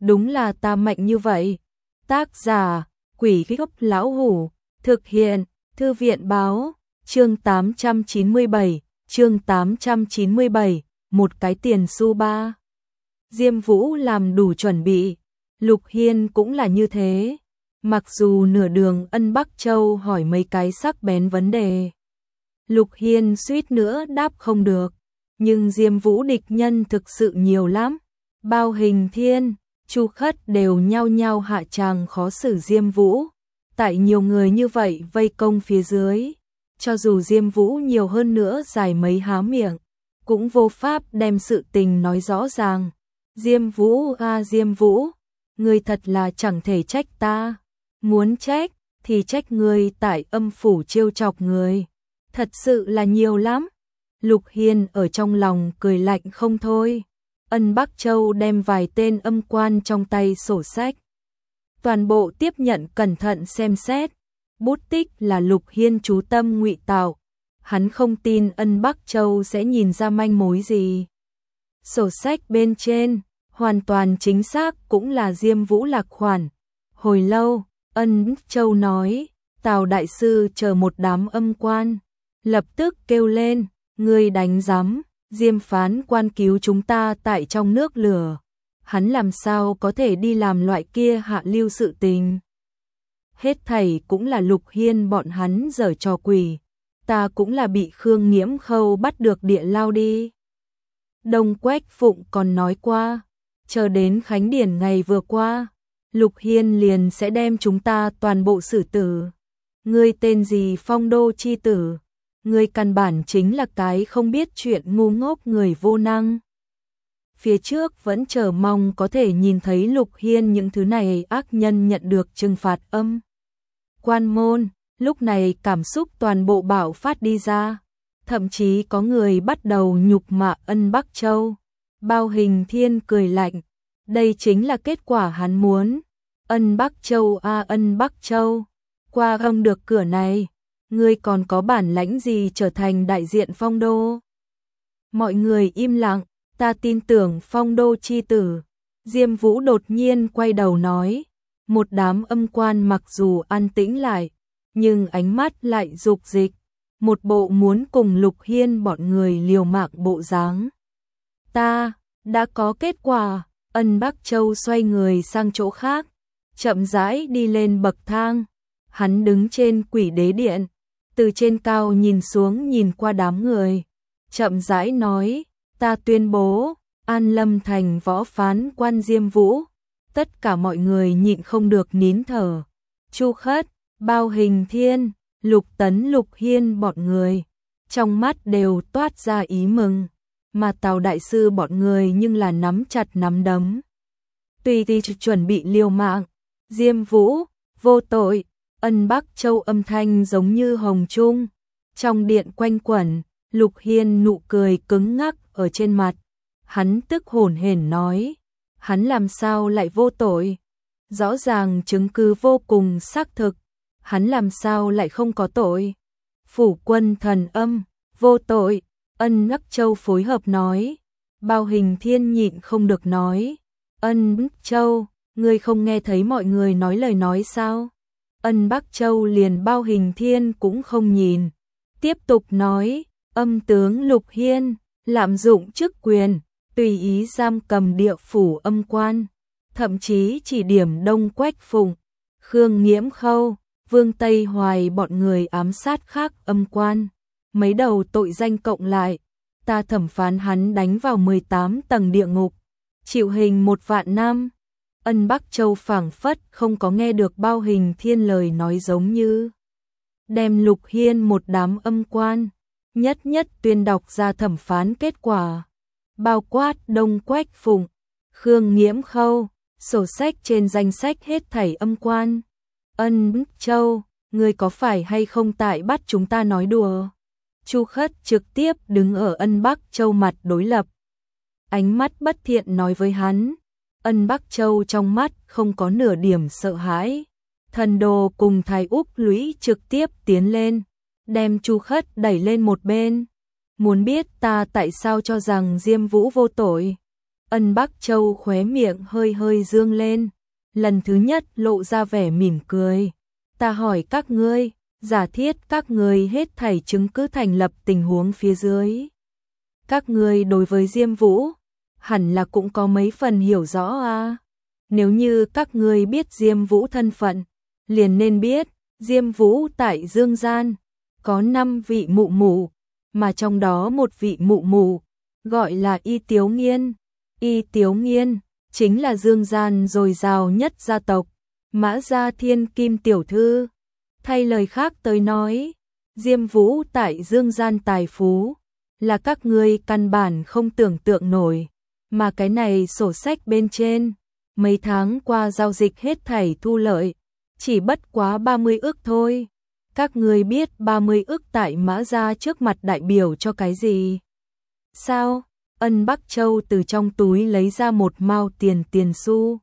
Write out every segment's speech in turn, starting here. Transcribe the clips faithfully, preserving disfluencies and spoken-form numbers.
đúng là ta mạnh như vậy. Tác giả, Quỷ Gốc Lão Hủ, thực hiện, Thư viện Báo, chương tám trăm chín mươi bảy, chương tám trăm chín mươi bảy, một cái tiền xu ba. Diêm Vũ làm đủ chuẩn bị, Lục Hiên cũng là như thế. Mặc dù nửa đường Ân Bắc Châu hỏi mấy cái sắc bén vấn đề, Lục Hiên suýt nữa đáp không được, nhưng Diêm Vũ địch nhân thực sự nhiều lắm. Bao Hình Thiên, Chu Khất đều nhao nhao hạ tràng khó xử Diêm Vũ. Tại nhiều người như vậy vây công phía dưới, cho dù Diêm Vũ nhiều hơn nữa dài mấy há miệng, cũng vô pháp đem sự tình nói rõ ràng. Diêm Vũ a Diêm Vũ, ngươi thật là chẳng thể trách ta. Muốn trách thì trách ngươi tại âm phủ trêu chọc người. Thật sự là nhiều lắm. Lục Hiên ở trong lòng cười lạnh không thôi. Ân Bắc Châu đem vài tên âm quan trong tay sổ sách, toàn bộ tiếp nhận cẩn thận xem xét. Bút tích là Lục Hiên chú tâm ngụy tạo, hắn không tin Ân Bắc Châu sẽ nhìn ra manh mối gì. Sổ sách bên trên hoàn toàn chính xác cũng là Diêm Vũ lạc khoản. Hồi lâu, Ân Bắc Châu nói, Tào đại sư chờ một đám âm quan, lập tức kêu lên, ngươi đánh giám, Diêm phán quan cứu chúng ta tại trong nước lửa, hắn làm sao có thể đi làm loại kia hạ lưu sự tình. Hết thảy cũng là Lục Hiên bọn hắn giở trò quỷ, ta cũng là bị Khương Nghiễm Khâu bắt được địa lao đi. Đông Quách Phụng còn nói qua, chờ đến khánh điển ngày vừa qua, Lục Hiên liền sẽ đem chúng ta toàn bộ xử tử. Ngươi tên gì Phong Đô chi tử? Ngươi căn bản chính là cái không biết chuyện ngu ngốc người vô năng. Phía trước vẫn chờ mong có thể nhìn thấy Lục Hiên những thứ này ác nhân nhận được trừng phạt âm. Quan môn, lúc này cảm xúc toàn bộ bạo phát đi ra. Thậm chí có người bắt đầu nhục mạ Ân Bắc Châu. Bao Hình Thiên cười lạnh. Đây chính là kết quả hắn muốn. Ân Bắc Châu a à, Ân Bắc Châu. Qua không được cửa này, ngươi còn có bản lãnh gì trở thành đại diện Phong Đô? Mọi người im lặng, ta tin tưởng Phong Đô chi tử. Diêm Vũ đột nhiên quay đầu nói. Một đám âm quan mặc dù an tĩnh lại, nhưng ánh mắt lại dục dịch. Một bộ muốn cùng Lục Hiên bọn người liều mạng bộ dáng. Ta, đã có kết quả. Ân Bắc Châu xoay người sang chỗ khác, chậm rãi đi lên bậc thang. Hắn đứng trên Quỷ Đế Điện, từ trên cao nhìn xuống nhìn qua đám người, chậm rãi nói, ta tuyên bố, An Lâm thành võ phán quan Diêm Vũ. Tất cả mọi người nhịn không được nín thở. Chu Khất, Bao Hình Thiên, Lục Tấn Lục Hiên bọn người, trong mắt đều toát ra ý mừng, mà Tào đại sư bọn người nhưng là nắm chặt nắm đấm. Tùy thì chuẩn bị liều mạng. Diêm Vũ, vô tội. Ân Bắc Châu âm thanh giống như hồng trung. Trong điện quanh quẩn, Lục Hiên nụ cười cứng ngắc ở trên mặt. Hắn tức hổn hển nói, hắn làm sao lại vô tội? Rõ ràng chứng cứ vô cùng xác thực, hắn làm sao lại không có tội? Phủ Quân Thần Âm, vô tội. Ân Bắc Châu phối hợp nói. Bao Hình Thiên nhịn không được nói, Ân Bắc Châu, ngươi không nghe thấy mọi người nói lời nói sao? Ân Bắc Châu liền Bao Hình Thiên cũng không nhìn, tiếp tục nói, âm tướng Lục Hiên lạm dụng chức quyền, tùy ý giam cầm địa phủ âm quan, thậm chí chỉ điểm Đông Quách Phụng, Khương Nghiễm Khâu, Vương Tây Hoài bọn người ám sát khác âm quan. Mấy đầu tội danh cộng lại, ta thẩm phán hắn đánh vào mười tám tầng địa ngục, chịu hình một vạn năm. Ân Bắc Châu phảng phất không có nghe được Bao Hình Thiên lời nói, giống như đem Lục Hiên một đám âm quan, nhất nhất tuyên đọc ra thẩm phán kết quả. Bao quát Đông Quách Phụng, Khương Nghiễm Khâu, sổ sách trên danh sách hết thảy âm quan. Ân Bắc Châu, ngươi có phải hay không tại bắt chúng ta nói đùa? Chu Khất trực tiếp đứng ở Ân Bắc Châu mặt đối lập, ánh mắt bất thiện nói với hắn. Ân Bắc Châu trong mắt không có nửa điểm sợ hãi. Thần Đồ cùng Thái Úc Lũy trực tiếp tiến lên, đem Chu Khất đẩy lên một bên. Muốn biết ta tại sao cho rằng Diêm Vũ vô tội? Ân Bắc Châu khóe miệng hơi hơi dương lên, lần thứ nhất lộ ra vẻ mỉm cười. Ta hỏi các ngươi, giả thiết các ngươi hết thảy chứng cứ thành lập tình huống phía dưới. Các ngươi đối với Diêm Vũ, hẳn là cũng có mấy phần hiểu rõ à. Nếu như các ngươi biết Diêm Vũ thân phận, liền nên biết, Diêm Vũ tại Dương Gian, có năm vị mụ mụ, mà trong đó một vị mụ mụ, gọi là Y Tiếu Nghiên. Y Tiếu Nghiên, chính là Dương Gian dồi dào nhất gia tộc, Mã Gia Thiên Kim tiểu thư. Thay lời khác tới nói, Diêm Vũ tại Dương Gian tài phú, là các ngươi căn bản không tưởng tượng nổi, mà cái này sổ sách bên trên, mấy tháng qua giao dịch hết thảy thu lợi, chỉ bất quá ba mươi ức thôi. Các ngươi biết ba mươi ức tại Mã Gia trước mặt đại biểu cho cái gì? Sao? Ân Bắc Châu từ trong túi lấy ra một mao tiền tiền xu,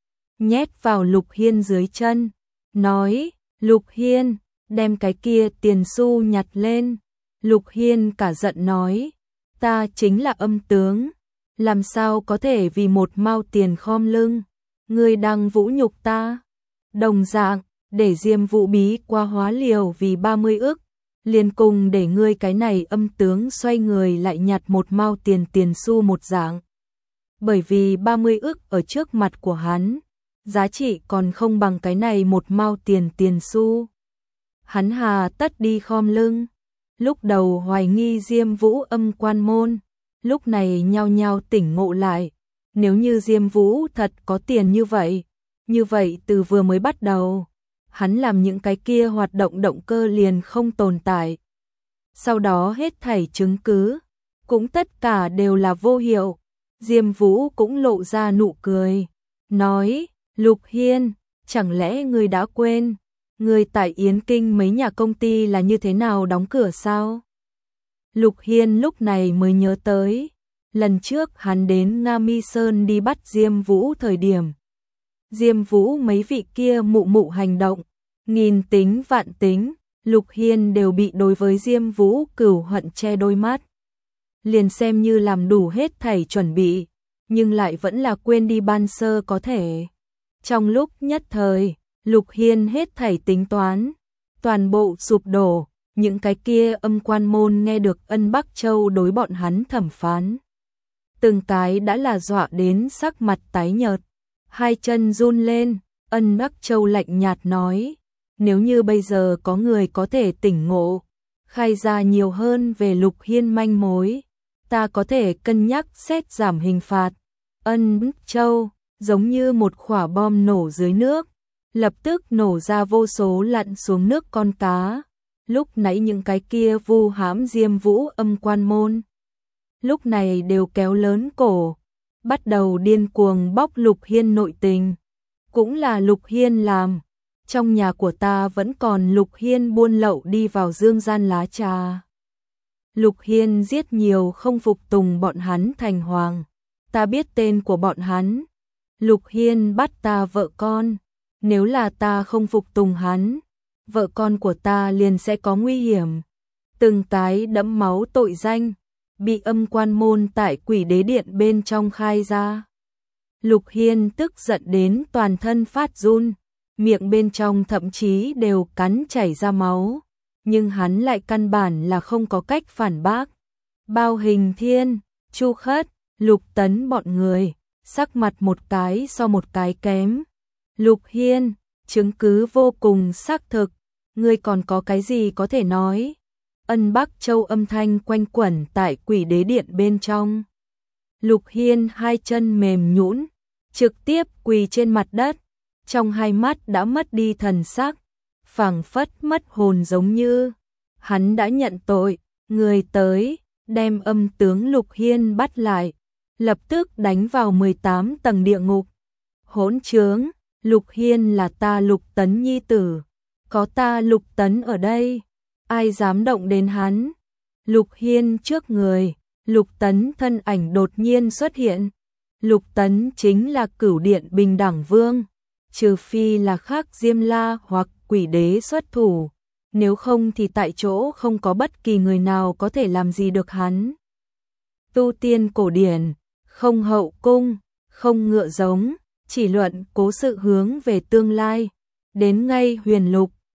nhét vào Lục Hiên dưới chân, nói, Lục Hiên, đem cái kia tiền xu nhặt lên. Lục Hiên cả giận nói, ta chính là âm tướng, làm sao có thể vì một mao tiền khom lưng, ngươi đang vũ nhục ta. Đồng dạng, để Diêm Vũ bí qua hóa liều vì ba mươi ức, liền cùng để ngươi cái này âm tướng xoay người lại nhặt một mao tiền tiền xu một dạng. Bởi vì ba mươi ức ở trước mặt của hắn, giá trị còn không bằng cái này một mao tiền tiền xu. Hắn hà tất đi khom lưng. Lúc đầu hoài nghi Diêm Vũ âm quan môn, lúc này nhao nhao tỉnh ngộ lại, nếu như Diêm Vũ thật có tiền như vậy, như vậy từ vừa mới bắt đầu, hắn làm những cái kia hoạt động động cơ liền không tồn tại. Sau đó hết thảy chứng cứ, cũng tất cả đều là vô hiệu. Diêm Vũ cũng lộ ra nụ cười, nói, Lục Hiên, chẳng lẽ ngươi đã quên, ngươi tại Yến Kinh mấy nhà công ty là như thế nào đóng cửa sao? Lục Hiên lúc này mới nhớ tới, lần trước hắn đến Nga Mi Sơn đi bắt Diêm Vũ thời điểm. Diêm Vũ mấy vị kia mụ mụ hành động, nghìn tính vạn tính, Lục Hiên đều bị đối với Diêm Vũ cửu hận che đôi mắt. Liền xem như làm đủ hết thảy chuẩn bị, nhưng lại vẫn là quên đi ban sơ có thể. Trong lúc nhất thời, Lục Hiên hết thảy tính toán, toàn bộ sụp đổ, những cái kia âm quan môn nghe được Ân Bắc Châu đối bọn hắn thẩm phán. Từng cái đã là dọa đến sắc mặt tái nhợt, hai chân run lên. Ân Bắc Châu lạnh nhạt nói, nếu như bây giờ có người có thể tỉnh ngộ, khai ra nhiều hơn về Lục Hiên manh mối, ta có thể cân nhắc xét giảm hình phạt. Ân Bắc Châu giống như một quả bom nổ dưới nước, lập tức nổ ra vô số lặn xuống nước con cá. Lúc nãy những cái kia vu hãm Diêm Vũ âm quan môn, lúc này đều kéo lớn cổ, bắt đầu điên cuồng bóc Lục Hiên nội tình. Cũng là Lục Hiên làm, trong nhà của ta vẫn còn Lục Hiên buôn lậu đi vào Dương Gian lá trà. Lục Hiên giết nhiều không phục tùng bọn hắn thành hoàng, ta biết tên của bọn hắn. Lục Hiên bắt ta vợ con, nếu là ta không phục tùng hắn, vợ con của ta liền sẽ có nguy hiểm. Từng cái đẫm máu tội danh, bị âm quan môn tại Quỷ Đế Điện bên trong khai ra. Lục Hiên tức giận đến toàn thân phát run, miệng bên trong thậm chí đều cắn chảy ra máu, nhưng hắn lại căn bản là không có cách phản bác. Bao Hình Thiên, Chu Khất, Lục Tấn bọn người, sắc mặt một cái so một cái kém. Lục Hiên, chứng cứ vô cùng xác thực, ngươi còn có cái gì có thể nói? Ân Bắc Châu âm thanh quanh quẩn tại Quỷ Đế Điện bên trong. Lục Hiên hai chân mềm nhũn, trực tiếp quỳ trên mặt đất, trong hai mắt đã mất đi thần sắc, phảng phất mất hồn giống như. Hắn đã nhận tội, người tới, đem âm tướng Lục Hiên bắt lại, lập tức đánh vào mười tám tầng địa ngục. Hỗn trướng, Lục Hiên là ta Lục Tấn nhi tử, có ta Lục Tấn ở đây, ai dám động đến hắn? Lục Hiên trước người, Lục Tấn thân ảnh đột nhiên xuất hiện. Lục Tấn chính là Cửu Điện Bình Đẳng Vương, trừ phi là khác Diêm La hoặc Quỷ Đế xuất thủ, nếu không thì tại chỗ không có bất kỳ người nào có thể làm gì được hắn. Tu tiên cổ điển, không hậu cung, không ngựa giống, chỉ luận cố sự hướng về tương lai. Đến ngay huyền lục,